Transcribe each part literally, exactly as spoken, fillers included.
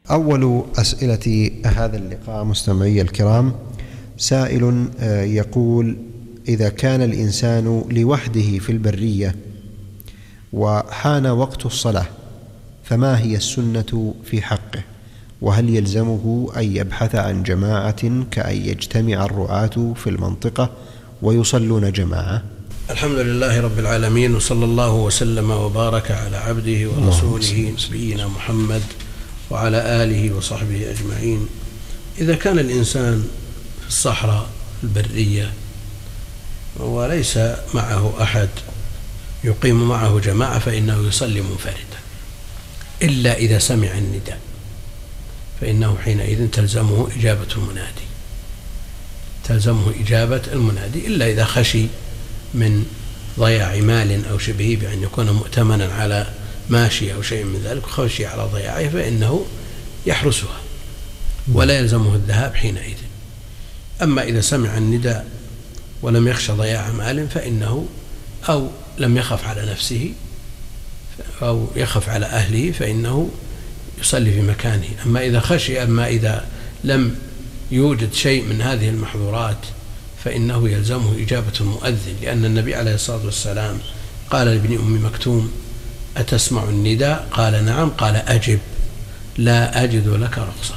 أول أسئلة هذا اللقاء مستمعي الكرام، سائل يقول: إذا كان الإنسان لوحده في البرية وحان وقت الصلاة فما هي السنة في حقه؟ وهل يلزمه أن يبحث عن جماعة كأن يجتمع الرعاة في المنطقة ويصلون جماعة؟ الحمد لله رب العالمين، وصلى الله وسلم وبارك على عبده ورسوله نبينا محمد وعلى آله وصحبه أجمعين. إذا كان الإنسان في الصحراء البرية وليس معه أحد يقيم معه جماعة فإنه يصلي منفردا، إلا إذا سمع النداء فإنه حينئذ تلزمه إجابة المنادي تلزمه إجابة المنادي إلا إذا خشي من ضياع مال أو شبهه بأن يكون مؤتمنا على ماشي أو شيء من ذلك، خشي على ضياعه فإنه يحرسها ولا يلزمه الذهاب حينئذ. أما إذا سمع النداء ولم يخشى ضياع مال فإنه أو لم يخف على نفسه أو يخف على أهله فإنه يصلي في مكانه. أما إذا خشي أما إذا لم يوجد شيء من هذه المحظورات فإنه يلزمه إجابة المؤذن، لأن النبي عليه الصلاة والسلام قال لابن أم مكتوم: أتسمع النداء؟ قال: نعم. قال: أجب، لا أجد لك رخصة.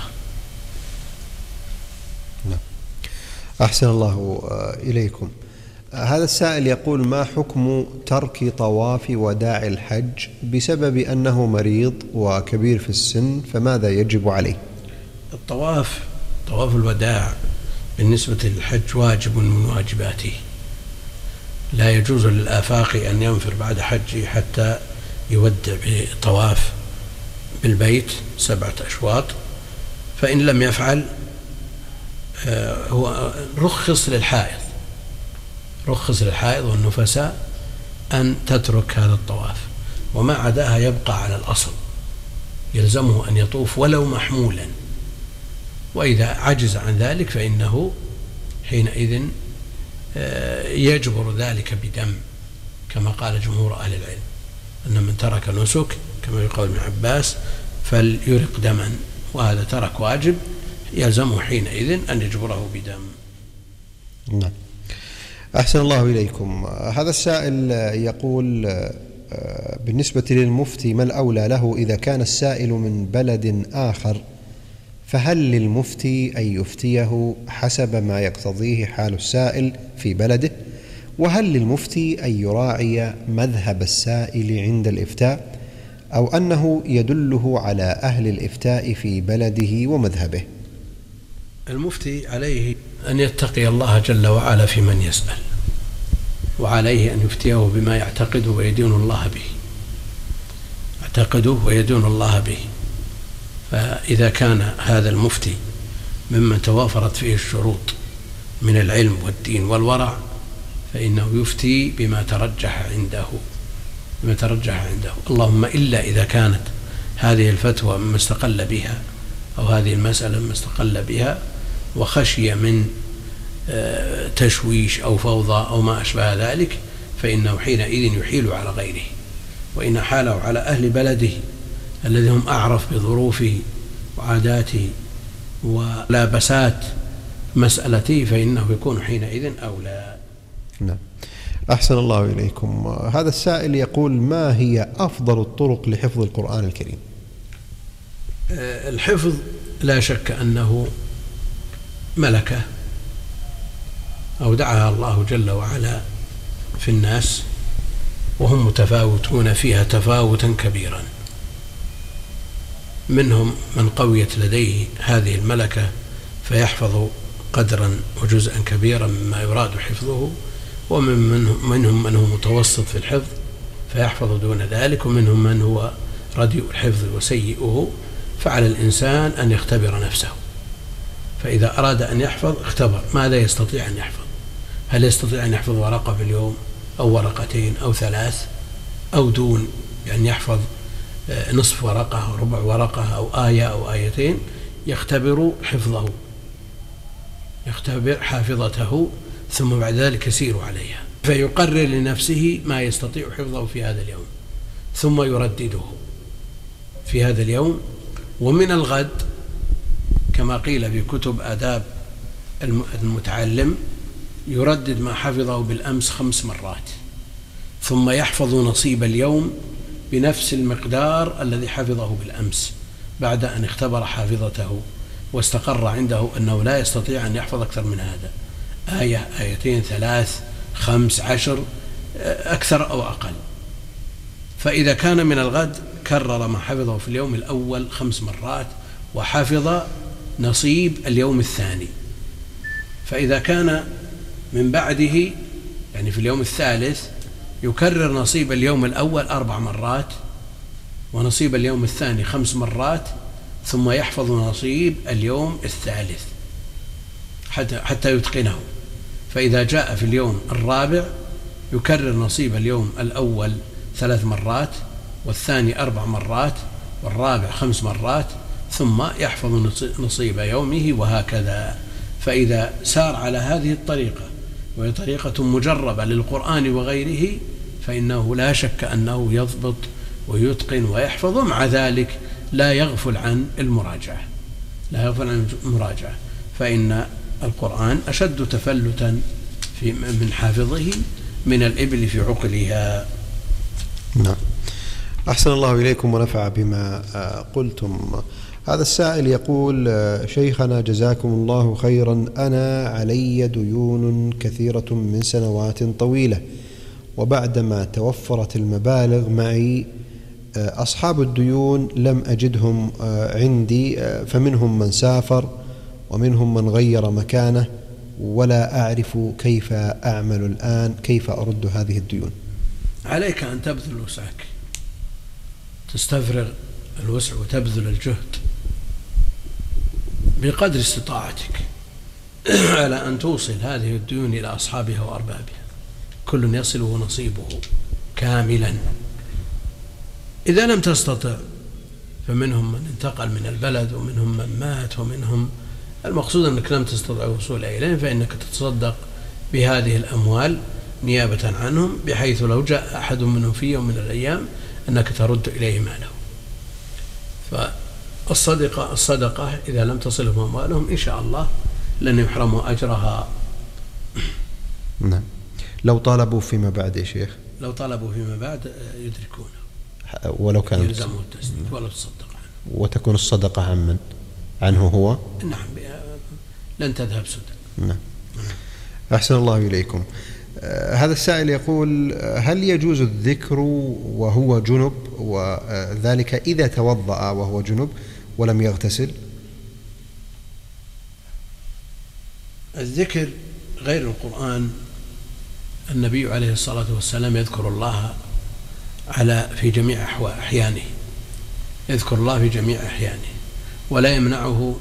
نعم. أحسن الله إليكم. هذا السائل يقول: ما حكم ترك طواف وداع الحج بسبب أنه مريض وكبير في السن، فماذا يجب عليه؟ الطواف طواف الوداع بالنسبة للحج واجب من واجباته، لا يجوز للآفاق أن ينفر بعد حجه حتى يودع بطواف بالبيت سبعة أشواط، فإن لم يفعل هو رخص للحائض رخص للحائض والنفساء أن تترك هذا الطواف، وما عداها يبقى على الأصل، يلزمه أن يطوف ولو محمولا، وإذا عجز عن ذلك فإنه حينئذ يجبر ذلك بدم، كما قال جمهور أهل العلم أن من ترك نسك كما يقول ابن عباس فليرق دما، وهذا ترك واجب يلزمه حينئذ أن يجبره بدم. نعم. أحسن الله إليكم. هذا السائل يقول: بالنسبة للمفتي ما الأولى له إذا كان السائل من بلد آخر، فهل للمفتي أن يفتيه حسب ما يقتضيه حال السائل في بلده؟ وهل للمفتي أن يراعي مذهب السائل عند الإفتاء، أو أنه يدله على أهل الإفتاء في بلده ومذهبه؟ المفتي عليه أن يتقي الله جل وعلا في من يسأل، وعليه أن يفتيه بما يعتقده ويدين الله به يعتقده ويدين الله به فإذا كان هذا المفتي ممن توافرت فيه الشروط من العلم والدين والورع فإنه يفتي بما ترجح عنده بما ترجح عنده اللهم إلا إذا كانت هذه الفتوى مما استقل بها أو هذه المسألة مما استقل بها وخشي من تشويش أو فوضى أو ما أشبه ذلك فإنه حينئذ يحيل على غيره، وإن حاله على أهل بلده الذي هم أعرف بظروفه وعاداته ولابسات مسألته فإنه يكون حينئذ أولى. نعم. أحسن الله إليكم. هذا السائل يقول: ما هي أفضل الطرق لحفظ القرآن الكريم؟ الحفظ لا شك أنه ملكة أودعها الله جل وعلا في الناس، وهم متفاوتون فيها تفاوتا كبيرا، منهم من قويت لديه هذه الملكة فيحفظ قدرا وجزءا كبيرا مما يراد حفظه، ومنهم من هو متوسط في الحفظ فيحفظ دون ذلك، ومنهم من هو رديء الحفظ وسيئه. فعلى الإنسان أن يختبر نفسه، فإذا أراد أن يحفظ اختبر ماذا يستطيع أن يحفظ، هل يستطيع أن يحفظ ورقة في اليوم أو ورقتين أو ثلاث أو دون، يعني يحفظ نصف ورقة أو ربع ورقة أو آية أو آيتين، يختبر حفظه يختبر حافظته ثم بعد ذلك يسير عليها، فيقرر لنفسه ما يستطيع حفظه في هذا اليوم ثم يردده في هذا اليوم ومن الغد كما قيل في كتب آداب المتعلم يردد ما حفظه بالأمس خمس مرات، ثم يحفظ نصيب اليوم بنفس المقدار الذي حفظه بالأمس بعد أن اختبر حافظته واستقر عنده أنه لا يستطيع أن يحفظ أكثر من هذا، آية آيتين ثلاث خمس عشر أكثر أو أقل. فإذا كان من الغد كرر ما حفظه في اليوم الأول خمس مرات وحفظ نصيب اليوم الثاني. فإذا كان من بعده يعني في اليوم الثالث يكرر نصيب اليوم الأول أربع مرات ونصيب اليوم الثاني خمس مرات، ثم يحفظ نصيب اليوم الثالث حتى, حتى يتقنه. فإذا جاء في اليوم الرابع يكرر نصيب اليوم الأول ثلاث مرات والثاني أربع مرات والرابع خمس مرات، ثم يحفظ نصيب يومه، وهكذا. فإذا سار على هذه الطريقة وهي طريقة مجربة للقرآن وغيره فإنه لا شك أنه يضبط ويتقن ويحفظ، مع ذلك لا يغفل عن المراجعة لا يغفل عن المراجعة فإن القرآن أشد تفلتا في من حافظه من الإبل في عقلها. نعم. أحسن الله إليكم ونفع بما قلتم. هذا السائل يقول: شيخنا جزاكم الله خيرا، أنا علي ديون كثيرة من سنوات طويلة، وبعدما توفرت المبالغ معي أصحاب الديون لم أجدهم عندي، فمنهم من سافر ومنهم من غير مكانه، ولا أعرف كيف أعمل الآن، كيف أرد هذه الديون؟ عليك أن تبذل وسعك، تستفرغ الوسع وتبذل الجهد بقدر استطاعتك على أن توصل هذه الديون إلى أصحابها وأربابها، كل يصله نصيبه كاملا. إذا لم تستطع فمنهم من انتقل من البلد ومنهم من مات ومنهم، المقصود أنك لم تستطع الوصول إليهم، فإنك تتصدق بهذه الأموال نيابة عنهم، بحيث لو جاء أحد منهم في يوم من الأيام أنك ترد إليه ماله. فالصدقة الصدقة إذا لم تصلهم أموالهم إن شاء الله لن يحرموا أجرها. نعم. لو طالبوا فيما بعد يا شيخ، لو طالبوا فيما بعد يدركونه ولو كان يلزمه التسديد ولا تصدق عنه. وتكون الصدقة عن من؟ عنه هو؟ نعم، لن تذهب سدى. نعم. أحسن الله إليكم. آه هذا السائل يقول: هل يجوز الذكر وهو جنب، وذلك إذا توضأ وهو جنب ولم يغتسل؟ الذكر غير القرآن، النبي عليه الصلاة والسلام يذكر الله على في جميع أحيانه، يذكر الله في جميع أحيانه، ولا يمنعه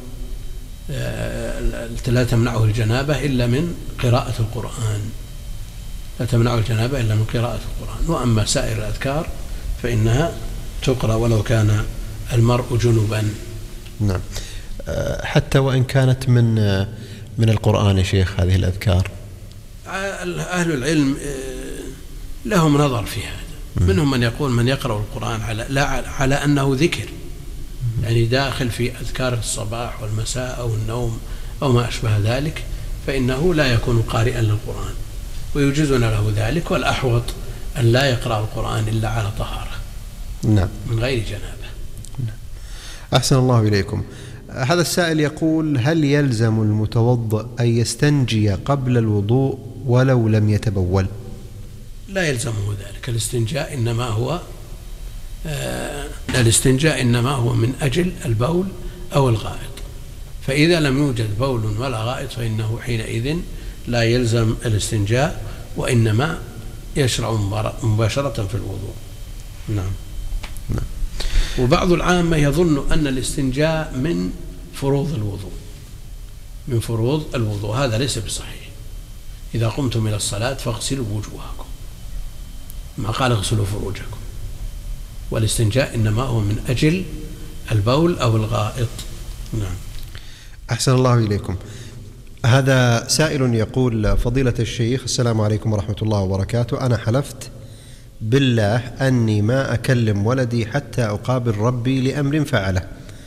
لا تمنعه الجنابة إلا من قراءة القرآن، لا تمنعه الجنابة إلا من قراءة القرآن. وأما سائر الأذكار فإنها تقرأ ولو كان المرء جنبا. نعم. حتى وإن كانت من من القرآن يا شيخ هذه الأذكار؟ أهل العلم لهم نظر في هذا، منهم من يقول من يقرأ القرآن على لا على أنه ذكر، يعني داخل في أذكار الصباح والمساء أو النوم أو ما أشبه ذلك، فإنه لا يكون قارئا للقرآن ويجوزون له ذلك، والأحوط أن لا يقرأ القرآن إلا على طهارة. نعم. من غير جنابة. نعم. أحسن الله إليكم. هذا السائل يقول: هل يلزم المتوضئ أن يستنجي قبل الوضوء ولو لم يتبول؟ لا يلزمه ذلك. الاستنجاء إنما هو آه الاستنجاء إنما هو من أجل البول أو الغائط، فإذا لم يوجد بول ولا غائط فإنه حينئذ لا يلزم الاستنجاء، وإنما يشرع مباشرة في الوضوء. نعم. نعم. وبعض العامة يظن أن الاستنجاء من فروض الوضوء من فروض الوضوء هذا ليس بصحيح. إذا قمتم إلى الصلاة فاغسلوا وجوهكم، ما قال اغسلوا فروجكم، والاستنجاء إنما هو من أجل البول أو الغائط. نعم. أحسن الله إليكم. هذا سائل يقول: فضيلة الشيخ السلام عليكم ورحمة الله وبركاته، أنا حلفت بالله أني ما أكلم ولدي حتى أقابل ربي لأمر فعله،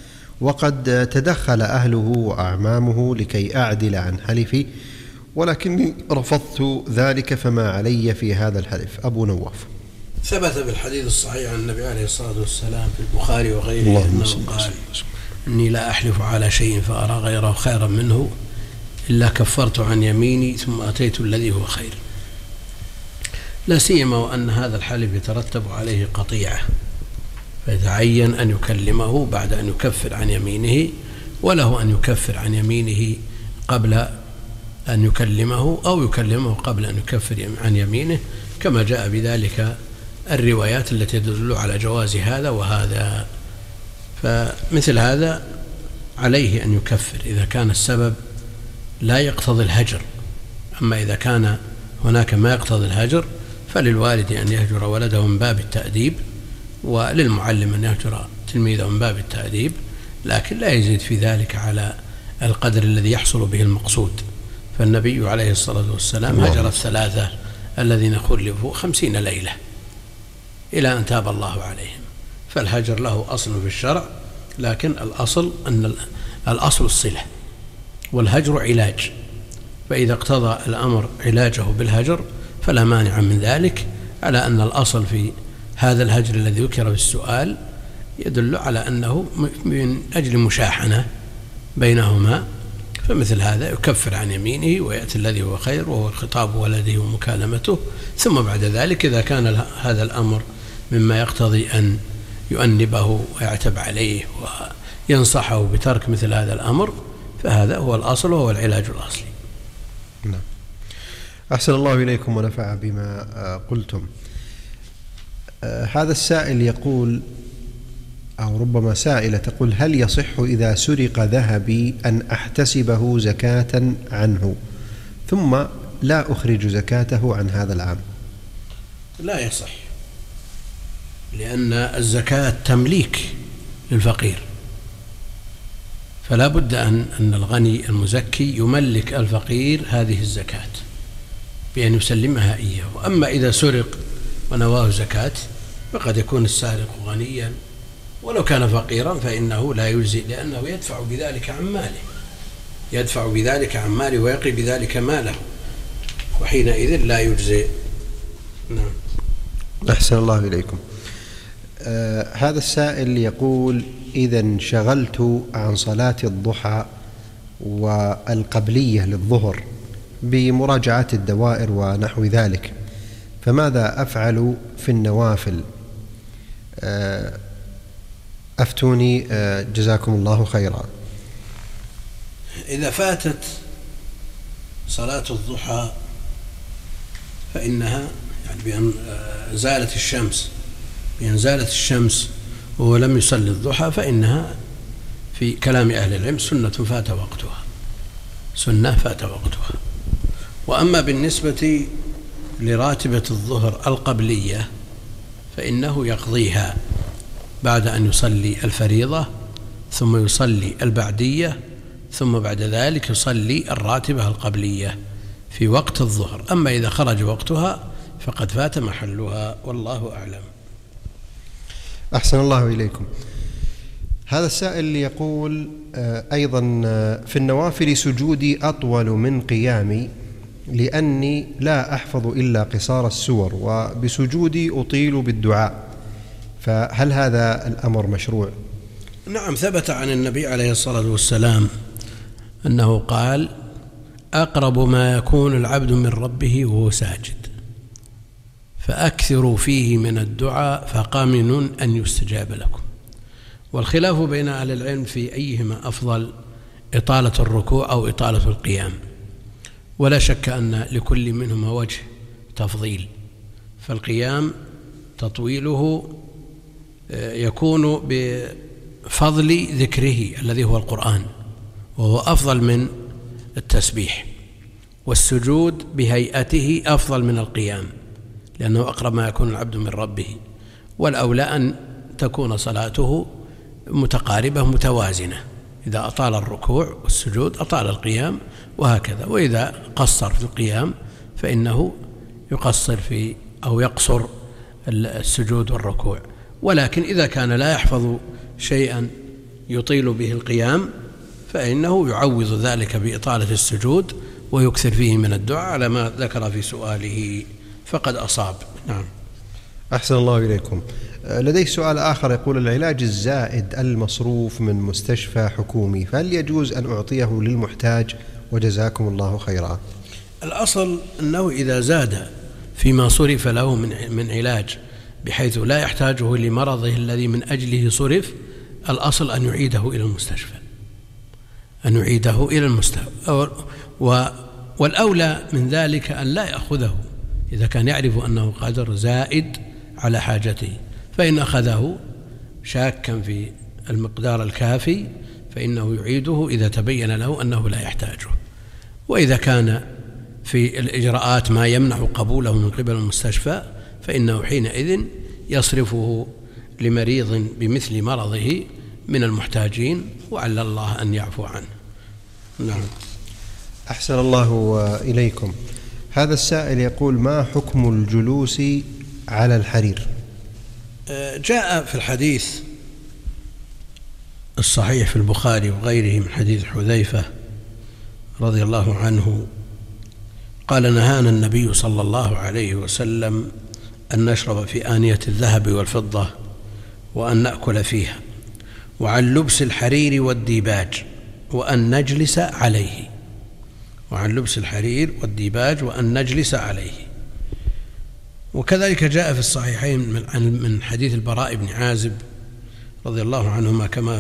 وقد تدخل أهله وأعمامه لكي أعدل عن حلفي، ولكني رفضت ذلك، فما علي في هذا الحلف؟ أبو نواف. ثبت بالحديث الصحيح عن النبي عليه الصلاة والسلام في البخاري وغيره أنه قال: إني لا أحلف على شيء فأرى غيره خيرا منه إلا كفرت عن يميني ثم أتيت الذي هو خير. لا سيما وأن هذا الحلف يترتب عليه قطيعة، فيتعين أن يكلمه بعد أن يكفر عن يمينه، وله أن يكفر عن يمينه قبل أن يكلمه، أو يكلمه قبل أن يكفر عن يمينه، كما جاء بذلك الروايات التي تدل على جواز هذا وهذا. فمثل هذا عليه أن يكفر إذا كان السبب لا يقتضي الهجر. أما إذا كان هناك ما يقتضي الهجر فللوالد أن يهجر ولده من باب التأديب، وللمعلم أن يهجر تلميذه من باب التأديب، لكن لا يزيد في ذلك على القدر الذي يحصل به المقصود. فالنبي عليه الصلاة والسلام هجر الثلاثة الذين خلفوا خمسين ليلة إلى أن تاب الله عليهم. فالهجر له أصل في الشرع، لكن الأصل أن الأصل الصلة، والهجر علاج، فإذا اقتضى الأمر علاجه بالهجر فلا مانع من ذلك، على أن الأصل في هذا الهجر الذي ذكر في السؤال يدل على أنه من أجل مشاحنة بينهما. فمثل هذا يكفر عن يمينه ويأتي الذي هو خير، وهو خطاب ولده ومكالمته. ثم بعد ذلك إذا كان هذا الأمر مما يقتضي أن يؤنبه ويعتب عليه وينصحه بترك مثل هذا الأمر، فهذا هو الأصل وهو العلاج الأصلي. نعم. أحسن الله إليكم ونفع بما قلتم. هذا السائل يقول، أو ربما سائلة تقول: هل يصح إذا سرق ذهبي أن أحتسبه زكاة عنه ثم لا أخرج زكاته عن هذا العام؟ لا يصح، لأن الزكاة تمليك للفقير، فلا بد أن أن الغني المزكي يملك الفقير هذه الزكاة بأن يسلمها إياه. أما إذا سرق ونواه زكاة فقد يكون السارق غنيا ولو كان فقيرا، فإنه لا يجزي، لأنه يدفع بذلك عن ماله، يدفع بذلك عن ماله ويقي بذلك ماله، وحينئذ لا يجزي. نعم. أحسن الله إليكم. آه هذا السائل يقول: إذا انشغلت عن صلاة الضحى والقبلية للظهر بمراجعة الدوائر ونحو ذلك، فماذا أفعل في النوافل؟ آه أفتوني آه جزاكم الله خيرا. إذا فاتت صلاة الضحى فإنها يعني بأن زالت الشمس بأن زالت الشمس وهو لم يصلي الضحى، فإنها في كلام أهل العلم سنة فات وقتها، سنة فات وقتها. وأما بالنسبة لراتبة الظهر القبلية فإنه يقضيها بعد أن يصلي الفريضة، ثم يصلي البعدية، ثم بعد ذلك يصلي الراتبة القبلية في وقت الظهر. أما إذا خرج وقتها فقد فات محلها، والله أعلم. أحسن الله إليكم. هذا السائل يقول أيضا: في النوافل سجودي أطول من قيامي لأني لا أحفظ إلا قصار السور، وبسجودي أطيل بالدعاء، فهل هذا الأمر مشروع؟ نعم، ثبت عن النبي عليه الصلاة والسلام أنه قال: أقرب ما يكون العبد من ربه وهو ساجد، فأكثروا فيه من الدعاء فقامن أن يستجاب لكم. والخلاف بين أهل العلم في أيهما أفضل، إطالة الركوع أو إطالة القيام، ولا شك أن لكل منهما وجه تفضيل. فالقيام تطويله يكون بفضل ذكره الذي هو القرآن، وهو أفضل من التسبيح، والسجود بهيئته أفضل من القيام لأنه أقرب ما يكون العبد من ربه. والأولى أن تكون صلاته متقاربة متوازنة، إذا أطال الركوع والسجود أطال القيام، وهكذا. وإذا قصر في القيام فإنه يقصر في أو يقصر السجود والركوع. ولكن إذا كان لا يحفظ شيئا يطيل به القيام فإنه يعوض ذلك بإطالة السجود ويكثر فيه من الدعاء على ما ذكر في سؤاله فقد أصاب. نعم. أحسن الله إليكم. لديه سؤال آخر يقول: العلاج الزائد المصروف من مستشفى حكومي فهل يجوز أن أعطيه للمحتاج؟ وجزاكم الله خيرا. الأصل أنه إذا زاد فيما صرف له من من علاج بحيث لا يحتاجه لمرضه الذي من أجله صرف، الأصل أن يعيده إلى المستشفى أن يعيده إلى المستشفى والأولى من ذلك أن لا يأخذه إذا كان يعرف أنه قدر زائد على حاجته، فإن أخذه شاكا في المقدار الكافي فإنه يعيده إذا تبين له أنه لا يحتاجه. وإذا كان في الإجراءات ما يمنع قبوله من قبل المستشفى فإنه حينئذ يصرفه لمريض بمثل مرضه من المحتاجين، وعلى الله أن يعفو عنه. نعم. أحسن الله إليكم. هذا السائل يقول: ما حكم الجلوس على الحرير؟ جاء في الحديث الصحيح في البخاري وغيره من حديث حذيفة رضي الله عنه قال: نهانا النبي صلى الله عليه وسلم أن نشرب في آنية الذهب والفضة وأن نأكل فيها، وعن لبس الحرير والديباج وأن نجلس عليه وعن لبس الحرير والديباج وأن نجلس عليه. وكذلك جاء في الصحيحين من حديث البراء بن عازب رضي الله عنهما كما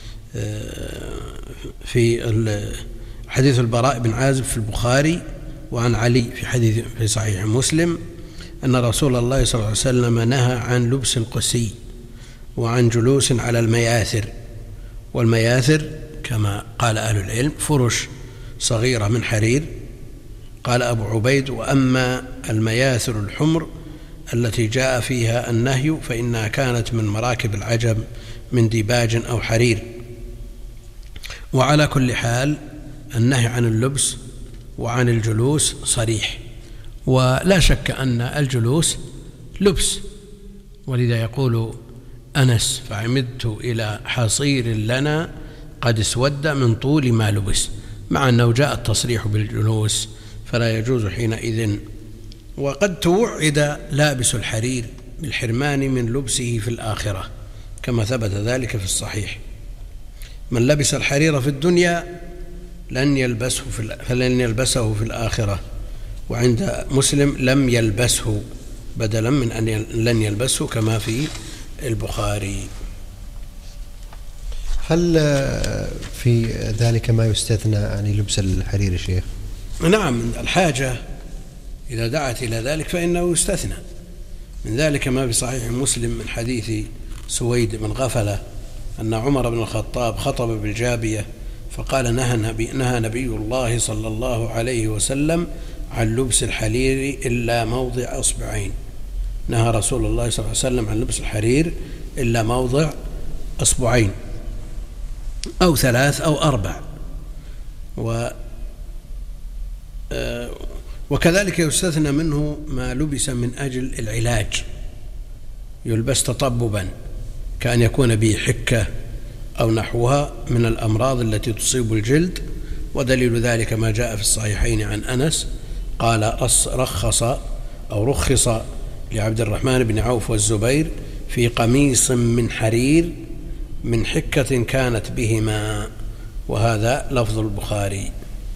في حديث البراء بن عازب في البخاري، وعن علي في حديث في صحيح مسلم أن رسول الله صلى الله عليه وسلم نهى عن لبس القسي وعن جلوس على المياثر. والمياثر كما قال أهل العلم فرش صغيرة من حرير. قال أبو عبيد: وأما المياثر الحمر التي جاء فيها النهي فإنها كانت من مراكب العجم من ديباج أو حرير. وعلى كل حال النهي عن اللبس وعن الجلوس صريح، ولا شك أن الجلوس لبس، ولذا يقول أنس: فعمدت إلى حصير لنا قد اسود من طول ما لبس، مع أنه جاء التصريح بالجلوس فلا يجوز حينئذ. وقد توعد لابس الحرير بالحرمان من لبسه في الآخرة كما ثبت ذلك في الصحيح: من لبس الحرير في الدنيا لن يلبسه في فلن يلبسه في الآخرة. وعند مسلم: لم يلبسه بدلا من أن لن يلبسه كما في البخاري. هل في ذلك ما يستثنى عن لبس الحرير يا شيخ؟ نعم، الحاجة إذا دعت إلى ذلك فإنه يستثنى. من ذلك ما في صحيح مسلم من حديث سويد بن غفلة أن عمر بن الخطاب خطب بالجابية فقال: نهى نبي, نهى نبي الله صلى الله عليه وسلم عن لبس الحرير إلا موضع أصبعين. نهى رسول الله صلى الله عليه وسلم عن لبس الحرير إلا موضع أصبعين أو ثلاث أو أربع. و وكذلك يستثنى منه ما لبس من أجل العلاج، يلبس تطببا كأن يكون به حكة أو نحوها من الأمراض التي تصيب الجلد. ودليل ذلك ما جاء في الصحيحين عن أنس قال: رخص أو رخص لعبد الرحمن بن عوف والزبير في قميص من حرير من حكة كانت بهما، وهذا لفظ البخاري.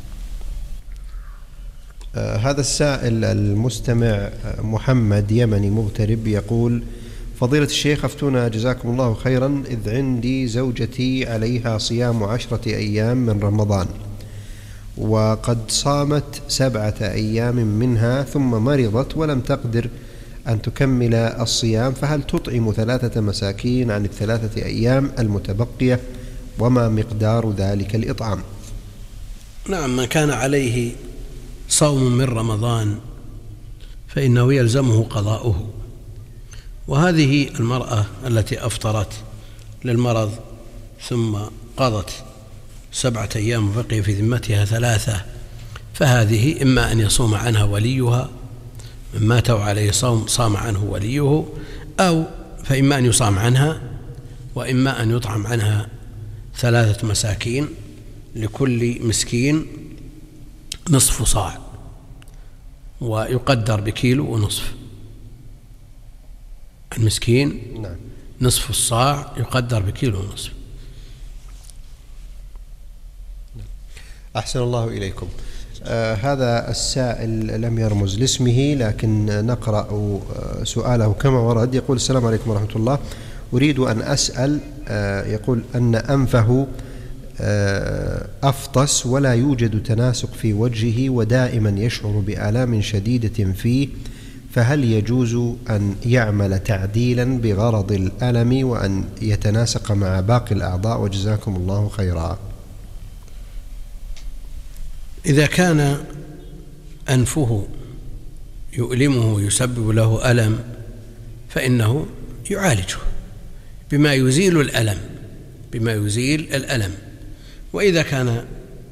آه هذا السائل المستمع محمد يمني مغترب يقول: فضيلة الشيخ أفتونا جزاكم الله خيرا، إذ عندي زوجتي عليها صيام عشرة أيام من رمضان وقد صامت سبعة أيام منها ثم مرضت ولم تقدر أن تكمل الصيام، فهل تطعم ثلاثة مساكين عن الثلاثة أيام المتبقية؟ وما مقدار ذلك الإطعام؟ نعم، من كان عليه صوم من رمضان فإنه يلزمه قضاؤه. وهذه المرأة التي أفطرت للمرض ثم قضت سبعة أيام وبقي في ذمتها ثلاثة، فهذه إما أن يصوم عنها وليها من مات عليه صوم صام عنه وليه، أو فإما أن يصام عنها وإما أن يطعم عنها ثلاثة مساكين لكل مسكين نصف صاع، ويقدر بكيلو ونصف. المسكين نعم. نصف الصاع يقدر بكيلو ونصف. أحسن الله إليكم. آه هذا السائل لم يرمز لاسمه، لكن نقرأ آه سؤاله كما ورد. يقول: السلام عليكم ورحمة الله، أريد أن أسأل. آه يقول أن أنفه آه أفطس ولا يوجد تناسق في وجهه، ودائما يشعر بآلام شديدة فيه، فهل يجوز أن يعمل تعديلا بغرض الألم وأن يتناسق مع باقي الأعضاء؟ وجزاكم الله خيرا. إذا كان أنفه يؤلمه يسبب له ألم فإنه يعالجه بما يزيل الألم بما يزيل الألم وإذا كان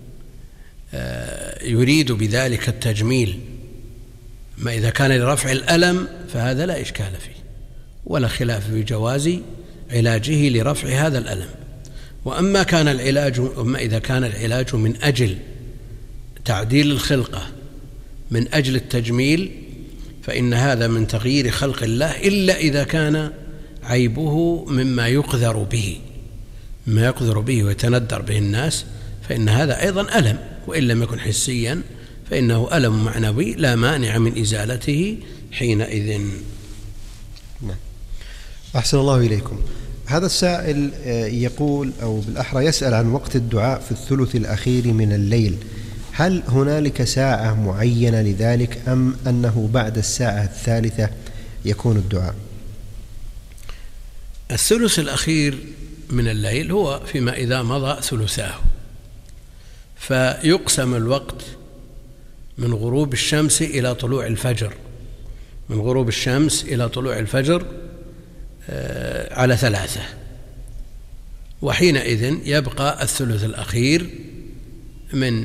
يريد بذلك التجميل، ما إذا كان لرفع الألم فهذا لا إشكال فيه ولا خلاف في جواز علاجه لرفع هذا الألم. وأما كان العلاج أما إذا كان العلاج من أجل تعديل الخلقة، من أجل التجميل، فإن هذا من تغيير خلق الله، إلا إذا كان عيبه مما يقذر به مما يقذر به ويتندر به الناس، فإن هذا أيضا ألم، وإن لم يكن حسيا فإنه ألم معنوي لا مانع من إزالته حينئذ. نعم. أحسن الله إليكم. هذا السائل يقول، أو بالأحرى يسأل عن وقت الدعاء في الثلث الأخير من الليل، هل هنالك ساعة معينة لذلك أم أنه بعد الساعة الثالثة يكون الدعاء؟ الثلث الأخير من الليل هو فيما إذا مضى ثلثاه، فيقسم الوقت من غروب الشمس إلى طلوع الفجر من غروب الشمس إلى طلوع الفجر على ثلاثة، وحينئذ يبقى الثلث الأخير من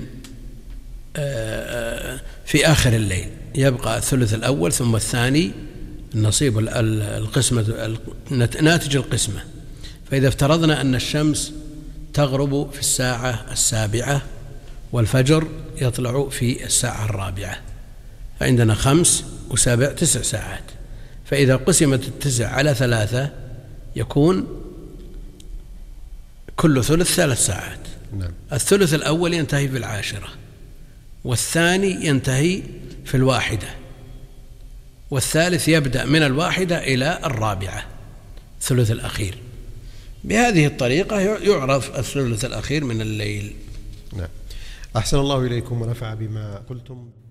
في آخر الليل، يبقى الثلث الأول ثم الثاني النصيب القسمة ناتج القسمة. فإذا افترضنا أن الشمس تغرب في الساعة السابعة والفجر يطلع في الساعة الرابعة، فعندنا خمس وسابع تسع ساعات، فإذا قسمت التسع على ثلاثة يكون كل ثلث ثلاث ساعات. نعم. الثلث الأول ينتهي في العاشرة، والثاني ينتهي في الواحدة، والثالث يبدأ من الواحدة إلى الرابعة الثلث الأخير. بهذه الطريقة يعرف الثلث الأخير من الليل. نعم. أحسن الله إليكم ونفع بما قلتم.